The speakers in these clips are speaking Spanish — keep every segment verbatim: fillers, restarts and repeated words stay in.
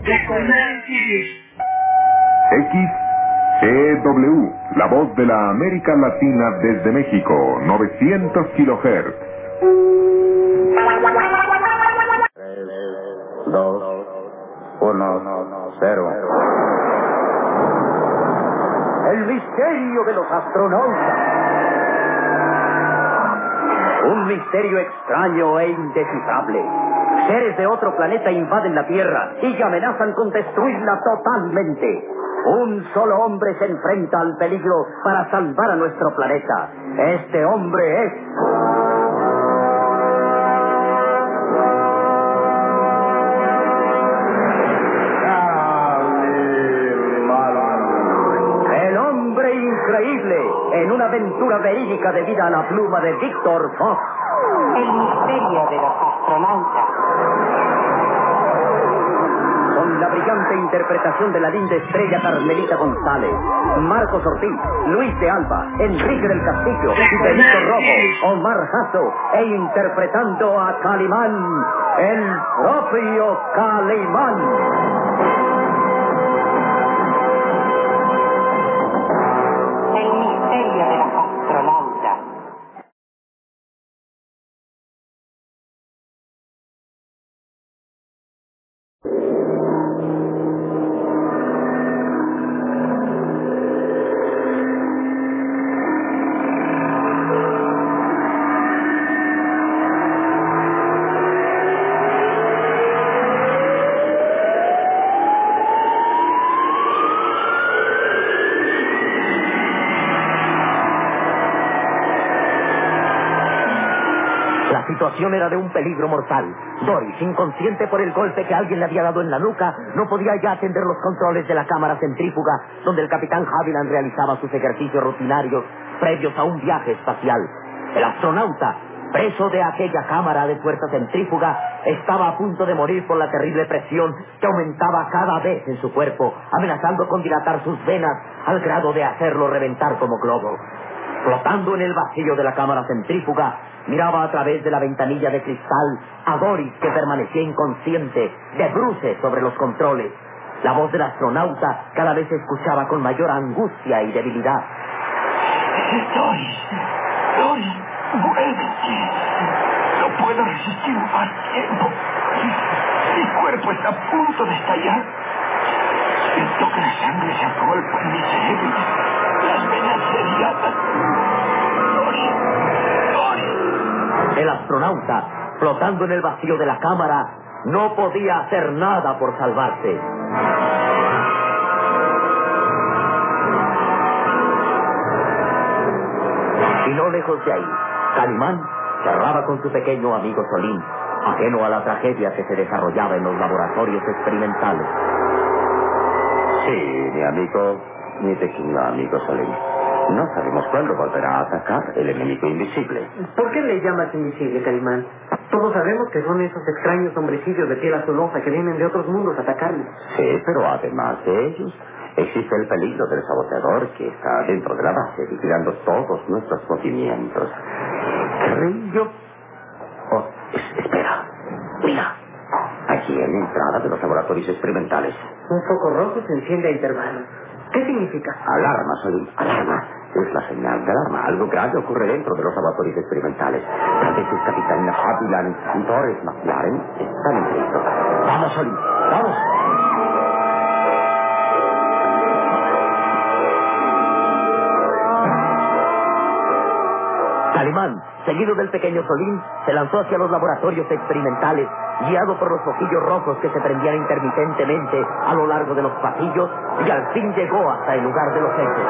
X E W, la voz de la América Latina desde México, novecientos kilohertz. tres, dos, uno, cero. El misterio de los astronautas. Un misterio extraño e indescifrable. Seres de otro planeta invaden la Tierra y amenazan con destruirla totalmente. Un solo hombre se enfrenta al peligro para salvar a nuestro planeta. Este hombre es... el hombre increíble, en una aventura verídica debida a la pluma de Víctor Fox. El misterio de los astronautas. Con la brillante interpretación de la linda estrella Carmelita González, Marcos Ortiz, Luis de Alba, Enrique del Castillo, Benito Rojo, Omar Jasso, e interpretando a Calimán, el propio Calimán. El misterio de los astronautas. La situación era de un peligro mortal. Doris, inconsciente por el golpe que alguien le había dado en la nuca, no podía ya atender los controles de la cámara centrífuga, donde el capitán Haviland realizaba sus ejercicios rutinarios previos a un viaje espacial. El astronauta, preso de aquella cámara de fuerza centrífuga, estaba a punto de morir por la terrible presión que aumentaba cada vez en su cuerpo, amenazando con dilatar sus venas al grado de hacerlo reventar como globo. Flotando en el vacío de la cámara centrífuga, miraba a través de la ventanilla de cristal a Doris, que permanecía inconsciente, de bruces sobre los controles. La voz del astronauta cada vez se escuchaba con mayor angustia y debilidad. Doris, Doris, vuélvete. No puedo resistir más tiempo. Mi cuerpo está a punto de estallar. Siento que la sangre se agolpa en mi cerebro. Las venas se dilatan. Doris, Doris. El astronauta, flotando en el vacío de la cámara, no podía hacer nada por salvarse. Y no lejos de ahí, Calimán charlaba con su pequeño amigo Solín, ajeno a la tragedia que se desarrollaba en los laboratorios experimentales. Sí, mi amigo, mi pequeño amigo Solín. No sabemos cuándo volverá a atacar el enemigo invisible. ¿Por qué le llamas invisible, Calimán? Todos sabemos que son esos extraños hombrecillos de piel azulosa que vienen de otros mundos a atacarnos. Sí, pero además de ellos, existe el peligro del saboteador que está dentro de la base, vigilando todos nuestros movimientos. Creo... Oh, es- espera, mira. Aquí en la entrada de los laboratorios experimentales. Un foco rojo se enciende a intervalos. ¿Qué significa? Alarma, Solín, alarma. Es la señal de alarma. Algo grave ocurre dentro de los laboratorios experimentales. Tal vez el capitán Haviland y Doris McLaren están en peligro. Vamos, Solín, vamos. Calimán, seguido del pequeño Solín, se lanzó hacia los laboratorios experimentales, guiado por los focillos rojos que se prendían intermitentemente a lo largo de los pasillos, y al fin llegó hasta el lugar de los hechos.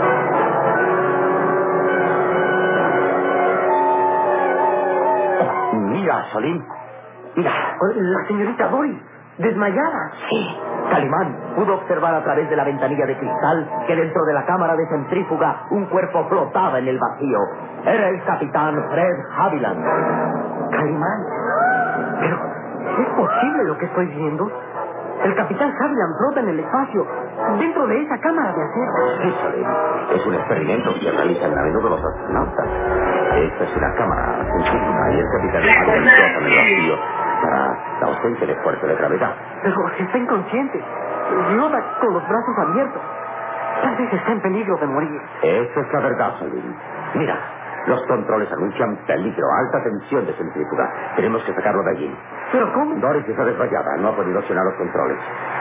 Mira, Solín, mira. La señorita Doris, desmayada. Sí. Calimán pudo observar a través de la ventanilla de cristal que dentro de la cámara de centrífuga un cuerpo flotaba en el vacío. Era el capitán Fred Haviland. Calimán. Pero, ¿es posible lo que estoy viendo? El capitán Haviland flota en el espacio, dentro de esa cámara de acero. Sí, Solín. Es un experimento que realizan a menudo los astronautas. Esta es una cámara centrífuga y el capitán Haviland flota en el vacío. será la ausencia de fuerza de gravedad. Pero está inconsciente. Llora con los brazos abiertos. Tal vez está en peligro de morir. Esa es la verdad, Salim. Mira, los controles anuncian peligro, alta tensión de centrífuga. Tenemos que sacarlo de allí. ¿Pero cómo? Doris está desmayada, no ha podido accionar los controles.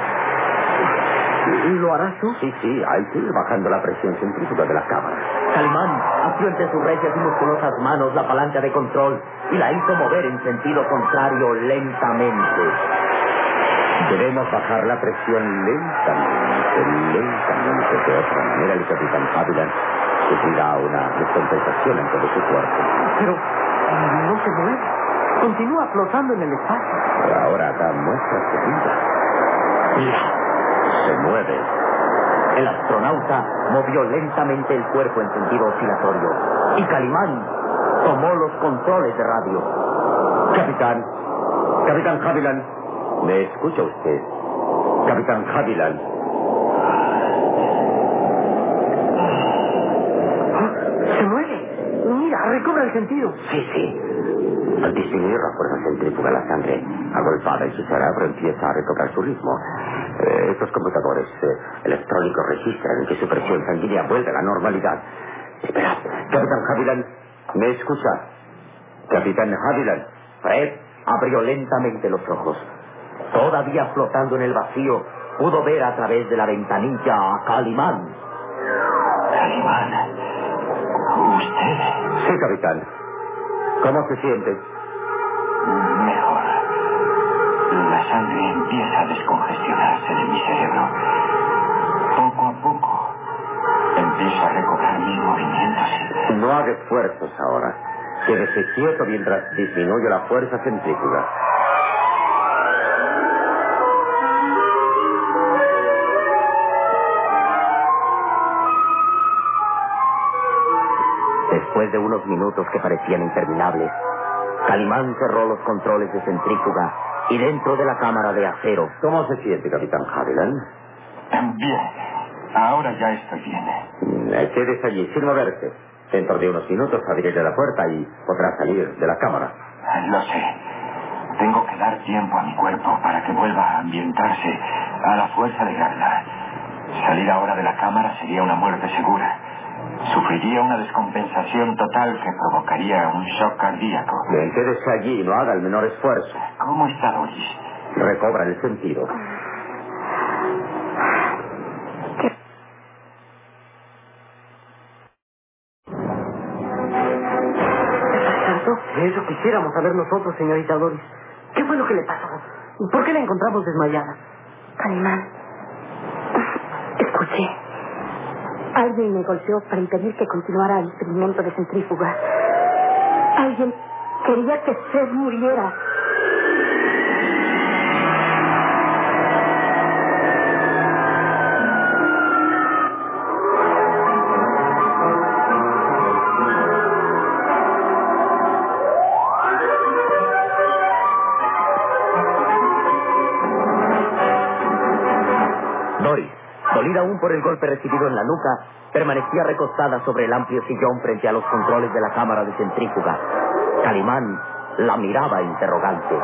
¿Y lo harás tú? Sí, sí, hay que ir bajando la presión centrífuga de la cámara. Calimán asió entre sus recias y musculosas manos la palanca de control y la hizo mover en sentido contrario lentamente. Debemos bajar la presión lentamente, lentamente. De otra manera, el capitán Haviland sufrirá una descompensación en todo su cuerpo. Pero no se mueve. Continúa flotando en el espacio. Por ahora da muestras de vida. Mira, Se mueve. el astronauta movió lentamente el cuerpo en sentido oscilatorio y Calimán tomó los controles de radio. Capitán, Capitán Haviland, ¿me escucha usted? Capitán Haviland. Se mueve. Mira, recobra el sentido. Sí, sí. Al disminuir la fuerza centrífuga, la sangre agolpada en su cerebro empieza a recobrar su ritmo. Eh, estos computadores eh, electrónicos registran que su presión sanguínea vuelve a la normalidad. Espera, Capitán Haviland, ¿me escucha? Capitán Haviland. Fred abrió lentamente los ojos. Todavía flotando en el vacío, pudo ver a través de la ventanilla a Calimán. Calimán, ¿usted? Sí, capitán. ¿Cómo se siente? Mejor. La sangre empieza a descongestionarse de mi cerebro. Poco a poco empiezo a recobrar mis movimientos. No haga esfuerzos ahora. Quédese quieto mientras disminuye la fuerza centrífuga. Después de unos minutos que parecían interminables, Calimán cerró los controles de centrífuga y dentro de la cámara de acero. ¿Cómo se siente, capitán Haviland? Bien. Ahora ya estoy bien. Mm, Quédese allí sin moverse. Dentro de unos minutos abriré la puerta y podrá salir de la cámara. Lo sé. Tengo que dar tiempo a mi cuerpo para que vuelva a ambientarse a la fuerza de gravedad. Salir ahora de la cámara sería una muerte segura. Sufriría una descompensación total que provocaría un shock cardíaco. Bien, quédese allí y no haga el menor esfuerzo. ¿Cómo está Doris? Recobra el sentido. Eso quisiéramos saber nosotros, señorita Doris. ¿Qué fue lo que le pasó? ¿Por qué la encontramos desmayada? Calimán, escuché. Alguien me golpeó para impedir que continuara el experimento de centrífuga. Alguien quería que Fred muriera. Doris, dolida aún por el golpe recibido en la nuca, permanecía recostada sobre el amplio sillón frente a los controles de la cámara de centrífuga. Calimán la miraba interrogante.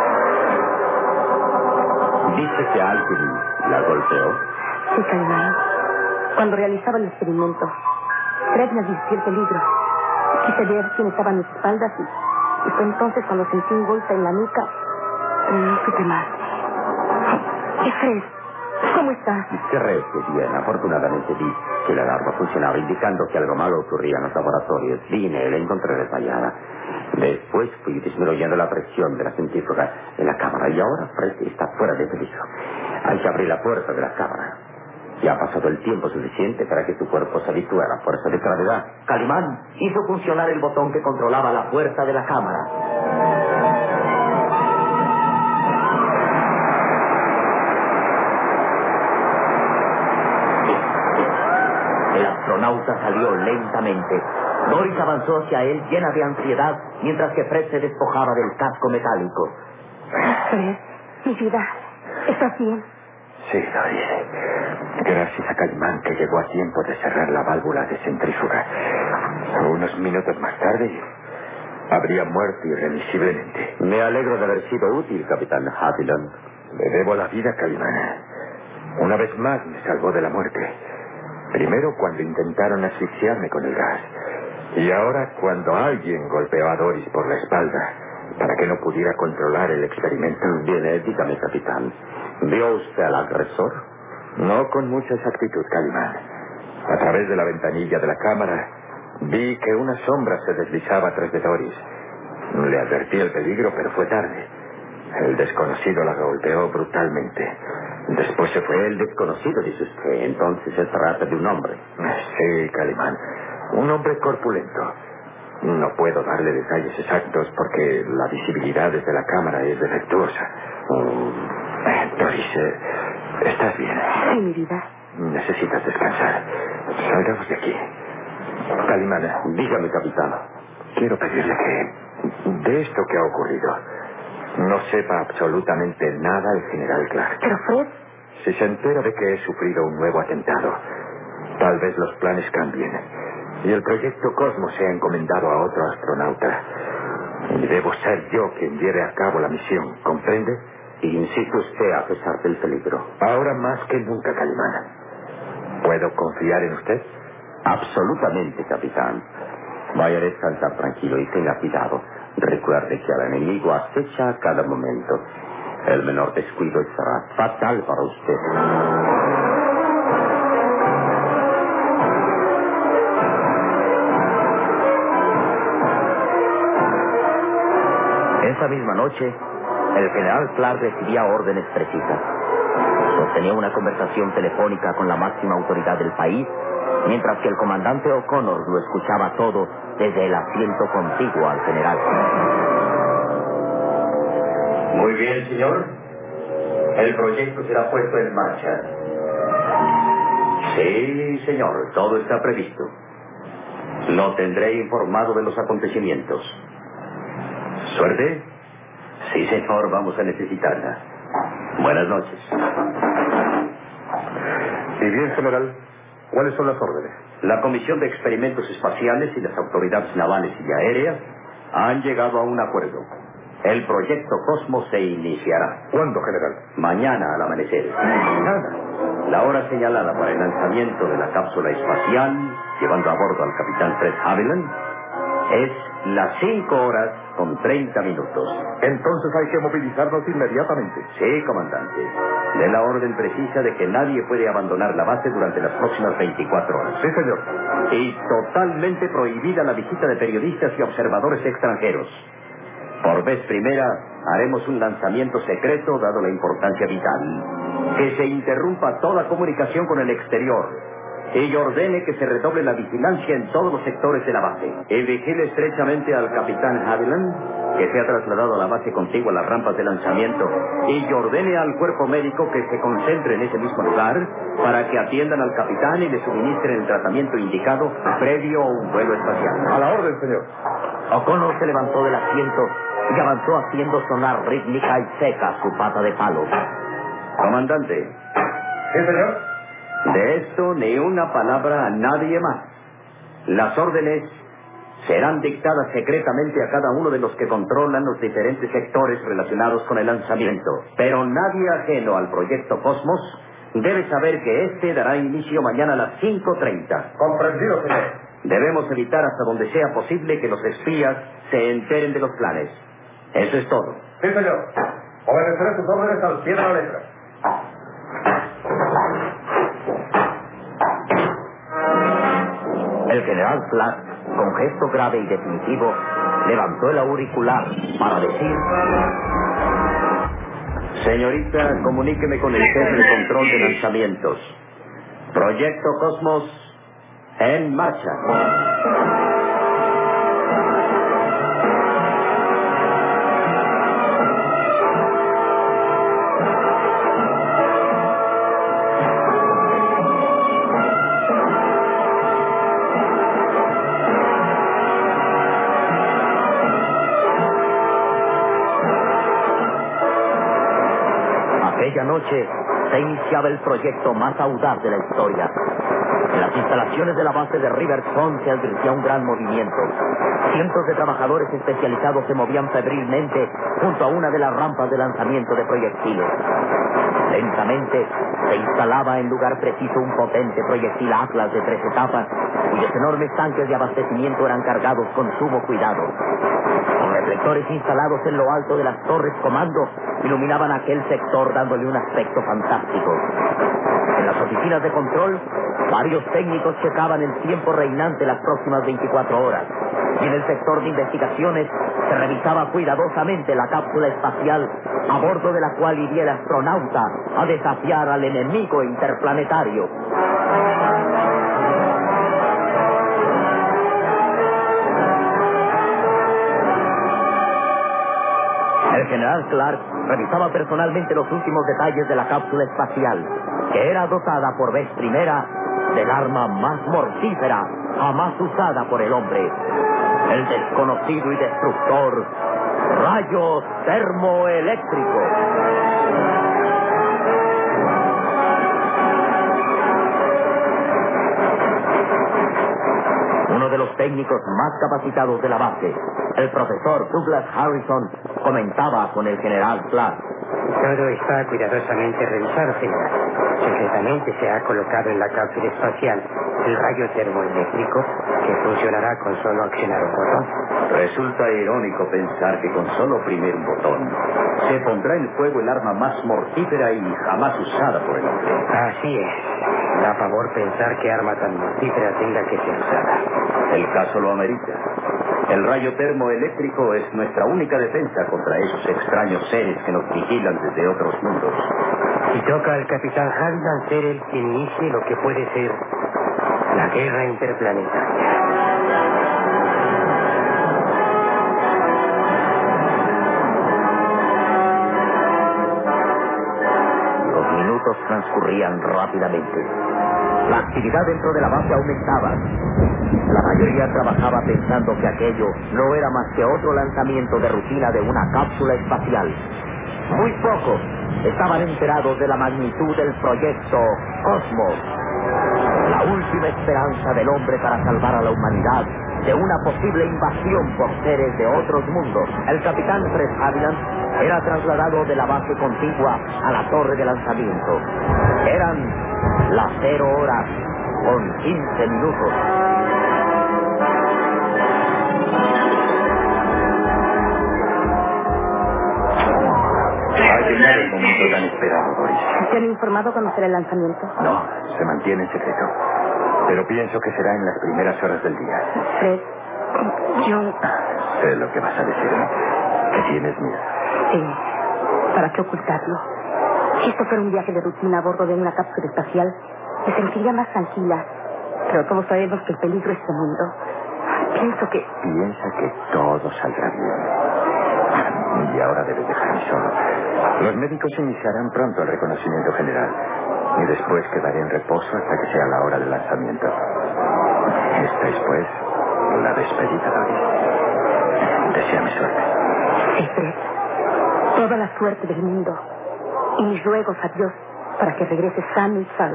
¿Dice que alguien la golpeó? Sí, Calimán. Cuando realizaba el experimento, Fred me advirtió el peligro. Quise ver quién estaba a mis espaldas y, y fue entonces cuando sentí un golpe en la nuca y no supe más. ¿Qué Fred? ¿Cómo está? ¿Qué red? Bien, afortunadamente vi que la alarma funcionaba, indicando que algo malo ocurría en los laboratorios. Vine y la encontré desmayada. Después fui disminuyendo la presión de la centrífuga en la cámara y ahora Fred está fuera de peligro. Hay que abrir la puerta de la cámara. Ya ha pasado el tiempo suficiente para que tu cuerpo se habitúe a la fuerza de gravedad. Calimán hizo funcionar el botón que controlaba la fuerza de la cámara. El astronauta salió lentamente. Doris avanzó hacia él llena de ansiedad, mientras que Fred se despojaba del casco metálico. Fred, mi vida, ¿estás bien? Sí, Doris. Gracias a Calimán que llegó a tiempo de cerrar la válvula de centrífuga. Unos minutos más tarde habría muerto irremisiblemente. Me alegro de haber sido útil, capitán Haviland. Le debo la vida, Calimán. Una vez más me salvó de la muerte. Primero cuando intentaron asfixiarme con el gas. Y ahora cuando alguien golpeó a Doris por la espalda para que no pudiera controlar el experimento. Bien, dígame, capitán. ¿Vio usted al agresor? No con mucha exactitud, Calimán. A través de la ventanilla de la cámara vi que una sombra se deslizaba tras de Doris. Le advertí el peligro, pero fue tarde. El desconocido la golpeó brutalmente. Después se fue. El desconocido, dice usted. Entonces se trata de un hombre. Sí, Calimán. Un hombre corpulento. No puedo darle detalles exactos porque la visibilidad desde la cámara es defectuosa. Mm. Doris, eh, ¿estás bien? Sí, mi vida. Necesitas descansar. Salgamos de aquí. Calimán. Dígame, capitán. Quiero pedirle que, de esto que ha ocurrido, no sepa absolutamente nada el general Clark. Pero Fred... Si se entera de que he sufrido un nuevo atentado, tal vez los planes cambien y el proyecto Cosmos sea encomendado a otro astronauta. Y debo ser yo quien lleve a cabo la misión, ¿comprende? Insiste usted a pesar del peligro. Ahora más que nunca, Calimán. ¿Puedo confiar en usted? Absolutamente, capitán. Vaya a descansar tranquilo y tenga cuidado. Recuerde que al enemigo acecha a cada momento. El menor descuido será fatal para usted. Esa misma noche, el general Clark recibía órdenes precisas. Sostenía una conversación telefónica con la máxima autoridad del país, mientras que el comandante O'Connor lo escuchaba todo desde el asiento contiguo al general. Muy bien, señor. El proyecto será puesto en marcha. Sí, señor, todo está previsto. Lo tendré informado de los acontecimientos. ¿Suerte? Sí, señor, vamos a necesitarla. Buenas noches. Y bien, general, ¿cuáles son las órdenes? La Comisión de Experimentos Espaciales y las autoridades navales y aéreas han llegado a un acuerdo. El proyecto Cosmos se iniciará. ¿Cuándo, general? Mañana al amanecer. Mañana. La hora señalada para el lanzamiento de la cápsula espacial, llevando a bordo al capitán Fred Haviland, es las cinco horas con treinta minutos. Entonces hay que movilizarnos inmediatamente. Sí, comandante. De la orden precisa de que nadie puede abandonar la base durante las próximas veinticuatro horas. Sí, señor. Y totalmente prohibida la visita de periodistas y observadores extranjeros. Por vez primera, haremos un lanzamiento secreto, dado la importancia vital. Que se interrumpa toda comunicación con el exterior. Y ordene que se redoble la vigilancia en todos los sectores de la base. Y vigile estrechamente al capitán Haviland, que se ha trasladado a la base contigua a las rampas de lanzamiento. Y ordene al cuerpo médico que se concentre en ese mismo lugar para que atiendan al capitán y le suministren el tratamiento indicado previo a un vuelo espacial. A la orden, señor. O'Connor se levantó del asiento y avanzó haciendo sonar rítmica y seca su pata de palo. Comandante. Sí, señor. De esto ni una palabra a nadie más. Las órdenes serán dictadas secretamente a cada uno de los que controlan los diferentes sectores relacionados con el lanzamiento. Pero nadie ajeno al proyecto Cosmos debe saber que este dará inicio mañana a las cinco treinta. Comprendido, señor. Debemos evitar hasta donde sea posible que los espías se enteren de los planes. Eso es todo. Sí, señor. Obedeceré sus órdenes al pie de la letra. El general Clark, con gesto grave y definitivo, levantó el auricular para decir: Señorita, comuníqueme con el jefe de control de lanzamientos. Proyecto Cosmos en marcha. aquella noche se iniciaba el proyecto más audaz de la historia. En las instalaciones de la base de Riverstone se advirtía un gran movimiento. Cientos de trabajadores especializados se movían febrilmente junto a una de las rampas de lanzamiento de proyectiles. Lentamente se instalaba en lugar preciso un potente proyectil Atlas de tres etapas, cuyos enormes tanques de abastecimiento eran cargados con sumo cuidado. Los reflectores instalados en lo alto de las torres comando iluminaban aquel sector dándole un aspecto fantástico. En las oficinas de control, varios técnicos checaban el tiempo reinante las próximas veinticuatro horas. Y en el sector de investigaciones se revisaba cuidadosamente la cápsula espacial a bordo de la cual iría el astronauta a desafiar al enemigo interplanetario. El general Clark revisaba personalmente los últimos detalles de la cápsula espacial, que era dotada por vez primera del arma más mortífera jamás usada por el hombre, el desconocido y destructor rayo termoeléctrico. Uno de los técnicos más capacitados de la base, el profesor Douglas Harrison, comentaba con el general Clark. Todo está cuidadosamente revisado, señor. Secretamente se ha colocado en la cápsula espacial el rayo termoeléctrico que funcionará con solo accionar un botón. Resulta irónico pensar que con solo oprimir un botón se pondrá en fuego el arma más mortífera y jamás usada por el hombre. Así es. Da favor pensar que arma tan mortífera tenga que ser usada. El caso lo amerita. El rayo termoeléctrico es nuestra única defensa contra esos extraños seres que nos vigilan desde otros mundos. Y toca al capitán Haviland ser el que inicie lo que puede ser la guerra interplanetaria. Los minutos transcurrían rápidamente. La actividad dentro de la base aumentaba. La mayoría trabajaba pensando que aquello no era más que otro lanzamiento de rutina de una cápsula espacial. Muy pocos estaban enterados de la magnitud del proyecto Cosmos, la última esperanza del hombre para salvar a la humanidad de una posible invasión por seres de otros mundos. El capitán Fred Haviland era trasladado de la base contigua a la torre de lanzamiento. Eran las cero horas con quince minutos. Ha llegado el momento tan esperado, Doris. ¿Te han informado cuándo será el lanzamiento? No, se mantiene en secreto. Pero pienso que será en las primeras horas del día. Fred, yo... Sé lo que vas a decirme. Que tienes miedo. Sí, ¿para qué ocultarlo? Si esto fuera un viaje de rutina a bordo de una cápsula espacial, me sentiría más tranquila. Pero todos sabemos que el peligro es tremendo. Pienso que... Piensa que todo saldrá bien. Y ahora debes dejarme solo. Los médicos iniciarán pronto el reconocimiento general. Y después quedaré en reposo hasta que sea la hora del lanzamiento. Esta es, pues, la despedida, Doris. Deséame suerte. Sí, Fred. Toda la suerte del mundo. Y mis ruegos a Dios para que regrese sano y salvo.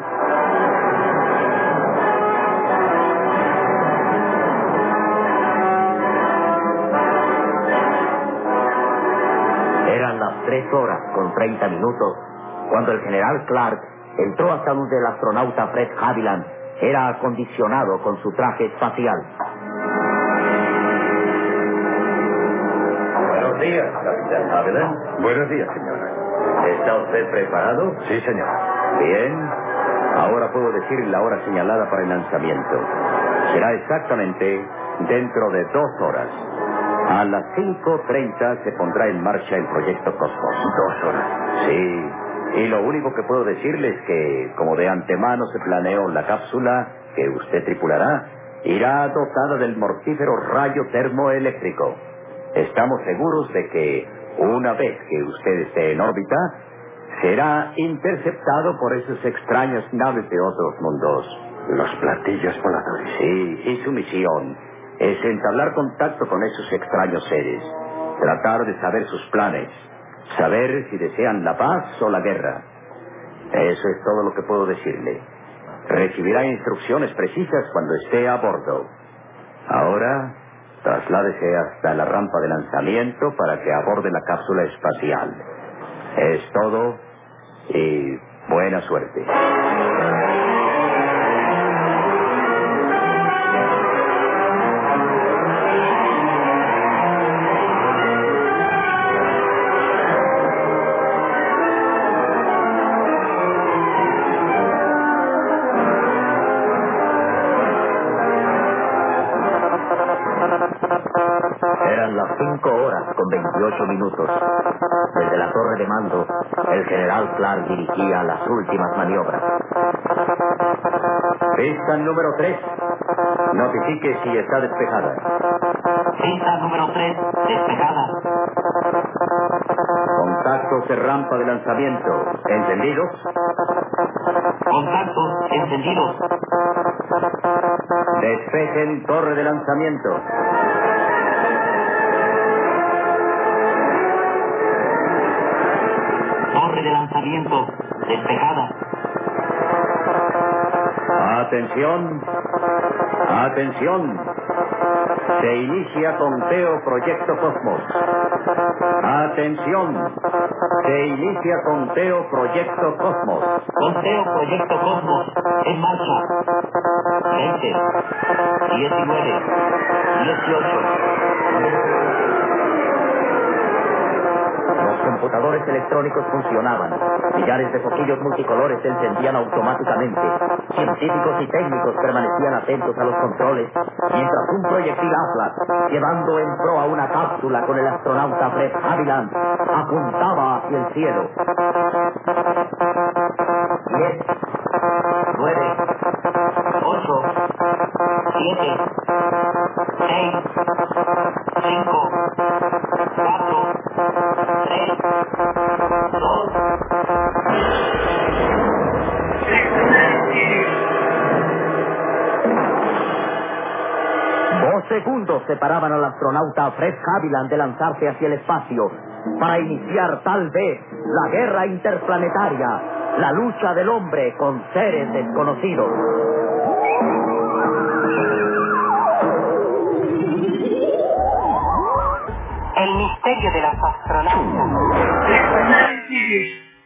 Eran las tres horas con treinta minutos cuando el general Clark entró a salud del astronauta Fred Haviland. Era acondicionado con su traje espacial. Buenos días, capitán Haviland. Buenos días, señora. ¿Está usted preparado? Sí, señor. Bien. Ahora puedo decir la hora señalada para el lanzamiento. Será exactamente dentro de dos horas. A las cinco treinta se pondrá en marcha el proyecto Cosmos. Dos horas. Sí. Y lo único que puedo decirles es que, como de antemano se planeó, la cápsula que usted tripulará irá dotada del mortífero rayo termoeléctrico. Estamos seguros de que, una vez que usted esté en órbita, será interceptado por esas extrañas naves de otros mundos. Los platillos voladores. Sí, y su misión es entablar contacto con esos extraños seres, tratar de saber sus planes, saber si desean la paz o la guerra. Eso es todo lo que puedo decirle. Recibirá instrucciones precisas cuando esté a bordo. Ahora, trasládese hasta la rampa de lanzamiento para que aborde la cápsula espacial. Es todo y buena suerte. Eran las cinco horas con veintiocho minutos. Desde la torre de mando, el general Clark dirigía las últimas maniobras. Pista número tres. Notifique si está despejada. Pista número tres, despejada. Contactos de rampa de lanzamiento. ¿Encendidos? Contactos encendidos. Despejen torre de lanzamiento. Torre de lanzamiento despejada. Atención. Atención. Se inicia conteo Proyecto Cosmos. Atención. Se inicia conteo Proyecto Cosmos. Conteo Proyecto Cosmos en marcha. veinte, diecinueve, dieciocho. Los computadores electrónicos funcionaban. Millares de foquillos multicolores se encendían automáticamente. Científicos y técnicos permanecían atentos a los controles, mientras un proyectil Atlas, llevando en proa una cápsula con el astronauta Fred Haviland, apuntaba hacia el cielo. Diez, nueve, ocho, siete, seis, cinco, cuatro, tres, dos. Dos segundos separaban al astronauta Fred Haviland de lanzarse hacia el espacio para iniciar tal vez la guerra interplanetaria, la lucha del hombre con seres desconocidos. El misterio de las astronautas.